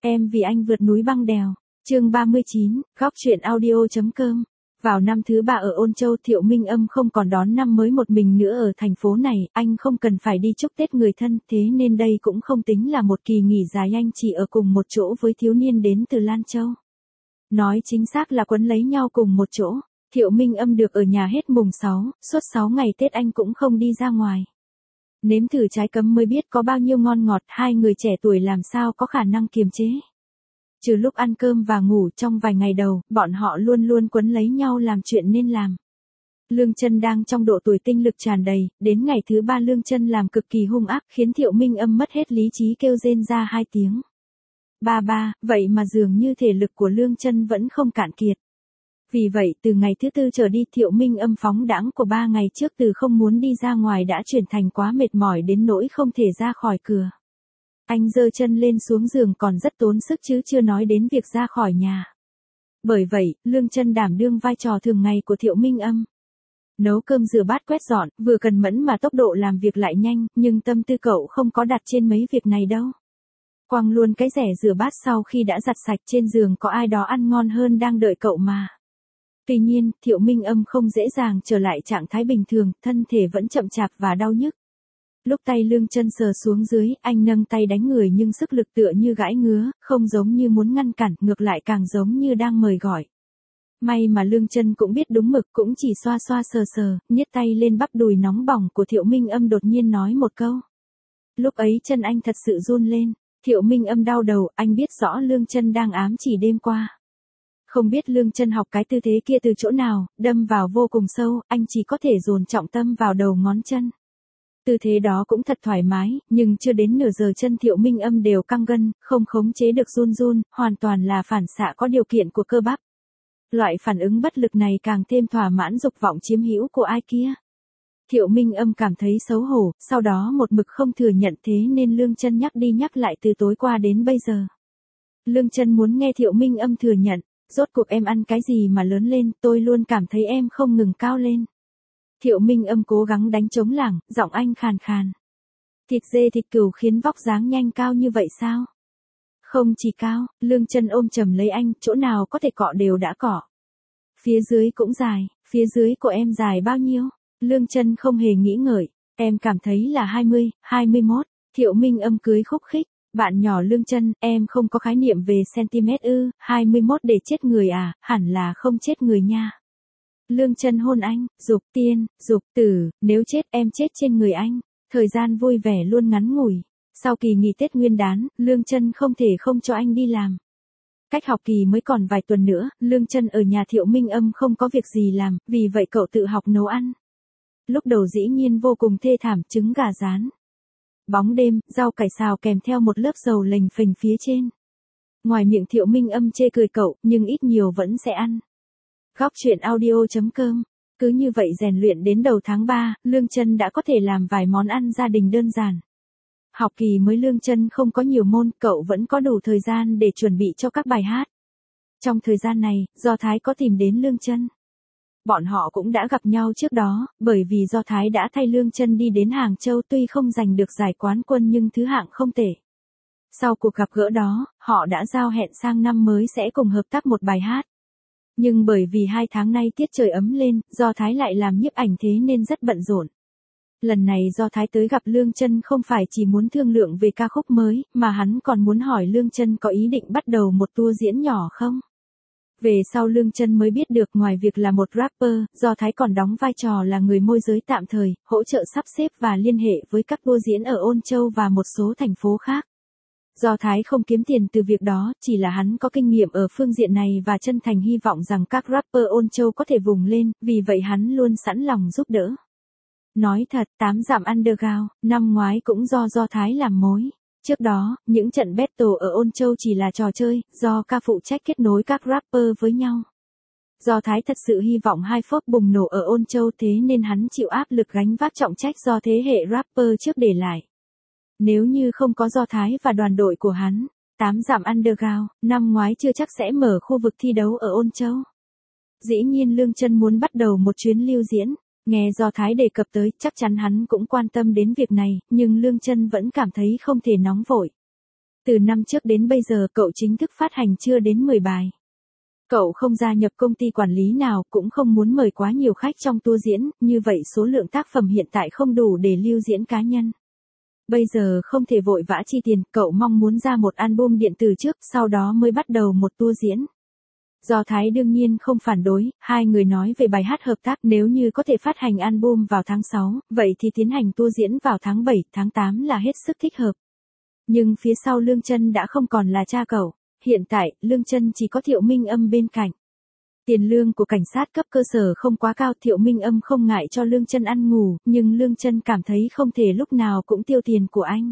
Em vì anh vượt núi băng đèo. Chương 39, góc truyện audio.com. Vào năm thứ 3 ở Ôn Châu, Thiệu Minh Âm không còn đón năm mới một mình nữa ở thành phố này, anh không cần phải đi chúc Tết người thân, thế nên đây cũng không tính là một kỳ nghỉ dài, anh chỉ ở cùng một chỗ với thiếu niên đến từ Lan Châu. Nói chính xác là quấn lấy nhau cùng một chỗ. Thiệu Minh Âm được ở nhà hết mùng 6, suốt 6 ngày Tết anh cũng không đi ra ngoài. Nếm thử trái cấm mới biết có bao nhiêu ngon ngọt, hai người trẻ tuổi làm sao có khả năng kiềm chế. Trừ lúc ăn cơm và ngủ, trong vài ngày đầu, bọn họ luôn luôn quấn lấy nhau làm chuyện nên làm. Lương Chân đang trong độ tuổi tinh lực tràn đầy, đến ngày thứ 3 Lương Chân làm cực kỳ hung ác, khiến Thiệu Minh Âm mất hết lý trí, kêu rên ra 2 tiếng. Ba, vậy mà dường như thể lực của Lương Chân vẫn không cạn kiệt. Vì vậy từ ngày thứ 4 trở đi, Thiệu Minh Âm phóng đãng của 3 ngày trước từ không muốn đi ra ngoài đã chuyển thành quá mệt mỏi đến nỗi không thể ra khỏi cửa. Anh giơ chân lên xuống giường còn rất tốn sức chứ chưa nói đến việc ra khỏi nhà. Bởi vậy, Lương Chân đảm đương vai trò thường ngày của Thiệu Minh Âm. Nấu cơm rửa bát quét dọn, vừa cần mẫn mà tốc độ làm việc lại nhanh, nhưng tâm tư cậu không có đặt trên mấy việc này đâu. Quăng luôn cái rẻ rửa bát sau khi đã giặt sạch, trên giường có ai đó ăn ngon hơn đang đợi cậu mà. Tuy nhiên, Thiệu Minh Âm không dễ dàng trở lại trạng thái bình thường, thân thể vẫn chậm chạp và đau nhức. Lúc tay Lương Chân sờ xuống dưới, anh nâng tay đánh người nhưng sức lực tựa như gãi ngứa, không giống như muốn ngăn cản, ngược lại càng giống như đang mời gọi. May mà Lương Chân cũng biết đúng mực, cũng chỉ xoa xoa sờ sờ, nhét tay lên bắp đùi nóng bỏng của Thiệu Minh Âm, đột nhiên nói một câu. Lúc ấy chân anh thật sự run lên. Thiệu Minh Âm đau đầu, anh biết rõ Lương Chân đang ám chỉ đêm qua. Không biết Lương Chân học cái tư thế kia từ chỗ nào, đâm vào vô cùng sâu, anh chỉ có thể dồn trọng tâm vào đầu ngón chân. Tư thế đó cũng thật thoải mái, nhưng chưa đến nửa giờ chân Thiệu Minh Âm đều căng gân, không khống chế được run, hoàn toàn là phản xạ có điều kiện của cơ bắp. Loại phản ứng bất lực này càng thêm thỏa mãn dục vọng chiếm hữu của ai kia. Thiệu Minh Âm cảm thấy xấu hổ, sau đó một mực không thừa nhận, thế nên Lương Chân nhắc đi nhắc lại từ tối qua đến bây giờ. Lương Chân muốn nghe Thiệu Minh Âm thừa nhận, rốt cuộc em ăn cái gì mà lớn lên, tôi luôn cảm thấy em không ngừng cao lên. Thiệu Minh Âm cố gắng đánh trống lảng, giọng anh khàn khàn. Thịt dê thịt cừu khiến vóc dáng nhanh cao như vậy sao? Không chỉ cao, Lương Chân ôm chầm lấy anh, chỗ nào có thể cọ đều đã cọ. Phía dưới cũng dài, phía dưới của em dài bao nhiêu? Lương Chân không hề nghĩ ngợi, em cảm thấy là 20, 21. Thiệu Minh Âm cười khúc khích, bạn nhỏ Lương Chân, em không có khái niệm về cm ư? 21 để chết người à? Hẳn là không chết người nha. Lương Chân hôn anh, dục tiên, dục tử, nếu chết em chết trên người anh. Thời gian vui vẻ luôn ngắn ngủi. Sau kỳ nghỉ Tết Nguyên đán, Lương Chân không thể không cho anh đi làm. Cách học kỳ mới còn vài tuần nữa, Lương Chân ở nhà Thiệu Minh Âm không có việc gì làm, vì vậy cậu tự học nấu ăn. Lúc đầu dĩ nhiên vô cùng thê thảm, trứng gà rán, bóng đêm, rau cải xào kèm theo một lớp dầu lềnh phềnh phía trên. Ngoài miệng Thiệu Minh Âm chê cười cậu, nhưng ít nhiều vẫn sẽ ăn. Góc truyện audio.com. Cứ như vậy rèn luyện đến đầu tháng 3, Lương Chân đã có thể làm vài món ăn gia đình đơn giản. Học kỳ mới Lương Chân không có nhiều môn, cậu vẫn có đủ thời gian để chuẩn bị cho các bài hát. Trong thời gian này, Do Thái có tìm đến Lương Chân. Bọn họ cũng đã gặp nhau trước đó, bởi vì Do Thái đã thay Lương Chân đi đến Hàng Châu, tuy không giành được giải quán quân nhưng thứ hạng không tệ. Sau cuộc gặp gỡ đó, họ đã giao hẹn sang năm mới sẽ cùng hợp tác một bài hát. Nhưng bởi vì 2 tháng nay tiết trời ấm lên, Do Thái lại làm nhiếp ảnh thế nên rất bận rộn. Lần này Do Thái tới gặp Lương Chân không phải chỉ muốn thương lượng về ca khúc mới, mà hắn còn muốn hỏi Lương Chân có ý định bắt đầu một tour diễn nhỏ không? Về sau Lương Chân mới biết được ngoài việc là một rapper, Do Thái còn đóng vai trò là người môi giới tạm thời, hỗ trợ sắp xếp và liên hệ với các tour diễn ở Ôn Châu và một số thành phố khác. Do Thái không kiếm tiền từ việc đó, chỉ là hắn có kinh nghiệm ở phương diện này và chân thành hy vọng rằng các rapper Ôn Châu có thể vùng lên, vì vậy hắn luôn sẵn lòng giúp đỡ. Nói thật, 8 dặm underground, năm ngoái cũng do Thái làm mối. Trước đó, những trận battle ở Ôn Châu chỉ là trò chơi, do ca phụ trách kết nối các rapper với nhau. Do Thái thật sự hy vọng hai phốt bùng nổ ở Ôn Châu, thế nên hắn chịu áp lực gánh vác trọng trách do thế hệ rapper trước để lại. Nếu như không có Do Thái và đoàn đội của hắn, 8 dặm underground, năm ngoái chưa chắc sẽ mở khu vực thi đấu ở Ôn Châu. Dĩ nhiên Lương Chân muốn bắt đầu một chuyến lưu diễn. Nghe Do Thái đề cập tới, chắc chắn hắn cũng quan tâm đến việc này, nhưng Lương Chân vẫn cảm thấy không thể nóng vội. Từ năm trước đến bây giờ cậu chính thức phát hành chưa đến 10 bài. Cậu không gia nhập công ty quản lý nào, cũng không muốn mời quá nhiều khách trong tour diễn, như vậy số lượng tác phẩm hiện tại không đủ để lưu diễn cá nhân. Bây giờ không thể vội vã chi tiền, cậu mong muốn ra một album điện tử trước, sau đó mới bắt đầu một tour diễn. Do Thái đương nhiên không phản đối, hai người nói về bài hát hợp tác, nếu như có thể phát hành album vào tháng 6, vậy thì tiến hành tour diễn vào tháng 7, tháng 8 là hết sức thích hợp. Nhưng phía sau Lương Chân đã không còn là cha cậu, hiện tại, Lương Chân chỉ có Thiệu Minh Âm bên cạnh. Tiền lương của cảnh sát cấp cơ sở không quá cao, Thiệu Minh Âm không ngại cho Lương Chân ăn ngủ, nhưng Lương Chân cảm thấy không thể lúc nào cũng tiêu tiền của anh.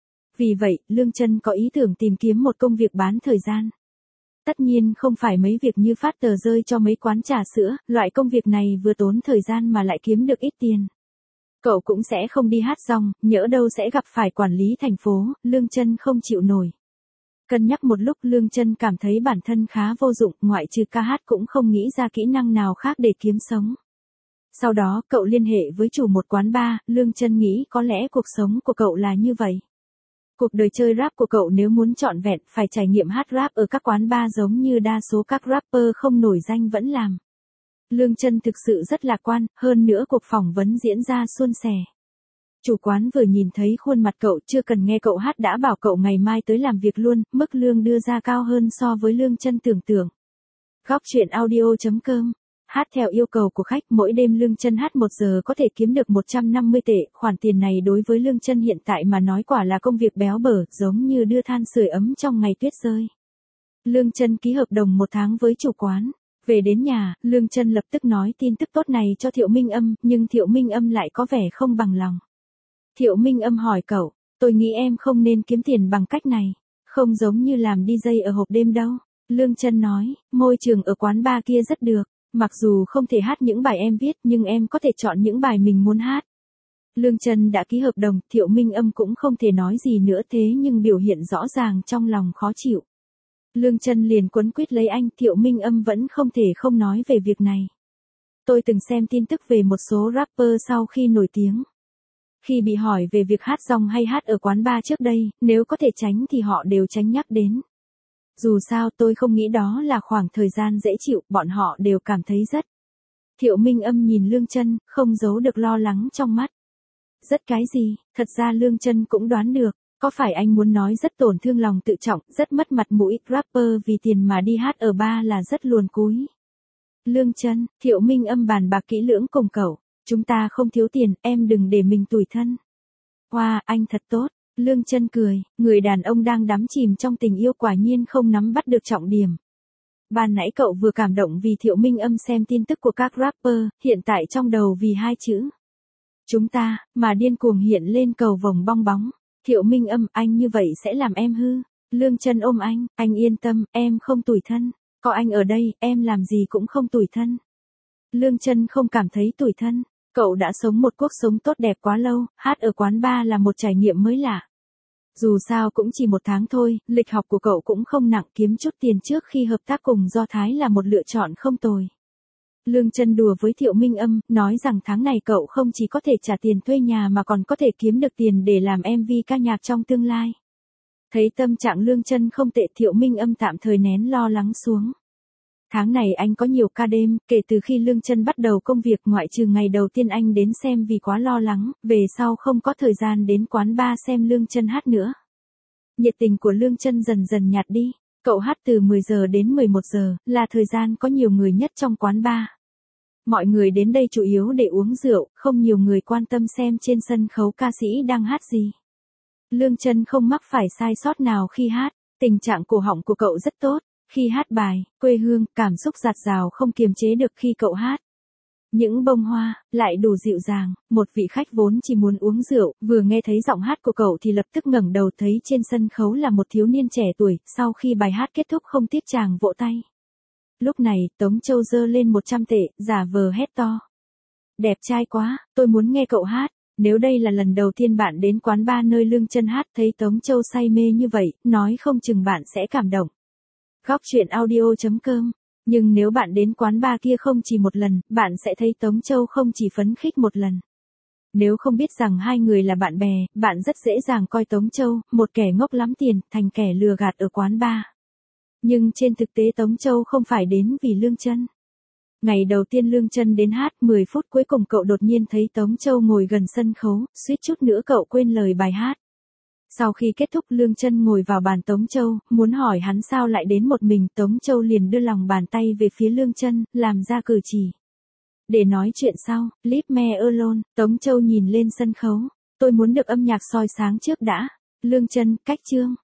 Vì vậy, Lương Chân có ý tưởng tìm kiếm một công việc bán thời gian. Tất nhiên không phải mấy việc như phát tờ rơi cho mấy quán trà sữa, loại công việc này vừa tốn thời gian mà lại kiếm được ít tiền. Cậu cũng sẽ không đi hát rong, nhỡ đâu sẽ gặp phải quản lý thành phố, Lương Chân không chịu nổi. Cân nhắc một lúc Lương Chân cảm thấy bản thân khá vô dụng, ngoại trừ ca hát cũng không nghĩ ra kỹ năng nào khác để kiếm sống. Sau đó cậu liên hệ với chủ một quán bar, Lương Chân nghĩ có lẽ cuộc sống của cậu là như vậy. Cuộc đời chơi rap của cậu nếu muốn trọn vẹn phải trải nghiệm hát rap ở các quán bar giống như đa số các rapper không nổi danh vẫn làm. Lương Chân thực sự rất lạc quan, hơn nữa cuộc phỏng vấn diễn ra suôn sẻ. Chủ quán vừa nhìn thấy khuôn mặt cậu chưa cần nghe cậu hát đã bảo cậu ngày mai tới làm việc luôn, mức lương đưa ra cao hơn so với Lương Chân tưởng tượng. Góc truyện audio.com. Hát theo yêu cầu của khách, mỗi đêm Lương Chân hát 1 giờ có thể kiếm được 150 tệ, khoản tiền này đối với Lương Chân hiện tại mà nói quả là công việc béo bở, giống như đưa than sưởi ấm trong ngày tuyết rơi. Lương Chân ký hợp đồng 1 tháng với chủ quán. Về đến nhà, Lương Chân lập tức nói tin tức tốt này cho Thiệu Minh Âm, nhưng Thiệu Minh Âm lại có vẻ không bằng lòng. Thiệu Minh Âm hỏi cậu, tôi nghĩ em không nên kiếm tiền bằng cách này, không giống như làm DJ ở hộp đêm đâu. Lương Chân nói, môi trường ở quán bar kia rất được, mặc dù không thể hát những bài em viết nhưng em có thể chọn những bài mình muốn hát. Lương Chân đã ký hợp đồng, Thiệu Minh Âm cũng không thể nói gì nữa thế nhưng biểu hiện rõ ràng trong lòng khó chịu. Lương Chân liền quấn quýt lấy anh, Thiệu Minh Âm vẫn không thể không nói về việc này. Tôi từng xem tin tức về một số rapper sau khi nổi tiếng. Khi bị hỏi về việc hát rong hay hát ở quán bar trước đây, nếu có thể tránh thì họ đều tránh nhắc đến. Dù sao tôi không nghĩ đó là khoảng thời gian dễ chịu, bọn họ đều cảm thấy rất. Thiệu Minh Âm nhìn Lương Chân, không giấu được lo lắng trong mắt. Rất cái gì, thật ra Lương Chân cũng đoán được, có phải anh muốn nói rất tổn thương lòng tự trọng, rất mất mặt mũi, rapper vì tiền mà đi hát ở bar là rất luồn cúi. Lương Chân, Thiệu Minh Âm bàn bạc kỹ lưỡng cùng cậu, chúng ta không thiếu tiền, em đừng để mình tủi thân. Wow, anh thật tốt. Lương Chân cười, người đàn ông đang đắm chìm trong tình yêu quả nhiên không nắm bắt được trọng điểm. Ban nãy cậu vừa cảm động vì Thiệu Minh Âm xem tin tức của các rapper, hiện tại trong đầu vì 2 chữ. Chúng ta, mà điên cuồng hiện lên cầu vồng bong bóng. Thiệu Minh Âm, anh như vậy sẽ làm em hư. Lương Chân ôm anh yên tâm, em không tủi thân. Có anh ở đây, em làm gì cũng không tủi thân. Lương Chân không cảm thấy tủi thân. Cậu đã sống một cuộc sống tốt đẹp quá lâu, hát ở quán bar là một trải nghiệm mới lạ. Dù sao cũng chỉ 1 tháng thôi, lịch học của cậu cũng không nặng, kiếm chút tiền trước khi hợp tác cùng Do Thái là một lựa chọn không tồi. Lương Chân đùa với Thiệu Minh Âm, nói rằng tháng này cậu không chỉ có thể trả tiền thuê nhà mà còn có thể kiếm được tiền để làm MV ca nhạc trong tương lai. Thấy tâm trạng Lương Chân không tệ, Thiệu Minh Âm tạm thời nén lo lắng xuống. Tháng này anh có nhiều ca đêm, kể từ khi Lương Chân bắt đầu công việc ngoại trừ ngày đầu tiên anh đến xem vì quá lo lắng, về sau không có thời gian đến quán bar xem Lương Chân hát nữa. Nhiệt tình của Lương Chân dần dần nhạt đi, cậu hát từ 10 giờ đến 11 giờ, là thời gian có nhiều người nhất trong quán bar. Mọi người đến đây chủ yếu để uống rượu, không nhiều người quan tâm xem trên sân khấu ca sĩ đang hát gì. Lương Chân không mắc phải sai sót nào khi hát, tình trạng cổ họng của cậu rất tốt. Khi hát bài, quê hương, cảm xúc dạt dào không kiềm chế được khi cậu hát. Những bông hoa, lại đủ dịu dàng, một vị khách vốn chỉ muốn uống rượu, vừa nghe thấy giọng hát của cậu thì lập tức ngẩng đầu thấy trên sân khấu là một thiếu niên trẻ tuổi, sau khi bài hát kết thúc không tiếc chàng vỗ tay. Lúc này, Tống Châu giơ lên 100 tệ, giả vờ hét to. Đẹp trai quá, tôi muốn nghe cậu hát. Nếu đây là lần đầu tiên bạn đến quán bar nơi Lương Chân hát thấy Tống Châu say mê như vậy, nói không chừng bạn sẽ cảm động. Góc truyện audio.com. Nhưng nếu bạn đến quán bar kia không chỉ một lần, bạn sẽ thấy Tống Châu không chỉ phấn khích một lần. Nếu không biết rằng hai người là bạn bè, bạn rất dễ dàng coi Tống Châu, một kẻ ngốc lắm tiền, thành kẻ lừa gạt ở quán bar. Nhưng trên thực tế Tống Châu không phải đến vì Lương Chân. Ngày đầu tiên Lương Chân đến hát, 10 phút cuối cùng cậu đột nhiên thấy Tống Châu ngồi gần sân khấu, suýt chút nữa cậu quên lời bài hát. Sau khi kết thúc Lương Chân ngồi vào bàn Tống Châu, muốn hỏi hắn sao lại đến một mình, Tống Châu liền đưa lòng bàn tay về phía Lương Chân, làm ra cử chỉ. Để nói chuyện sau, leave me alone, Tống Châu nhìn lên sân khấu. Tôi muốn được âm nhạc soi sáng trước đã. Lương Chân, cách chương.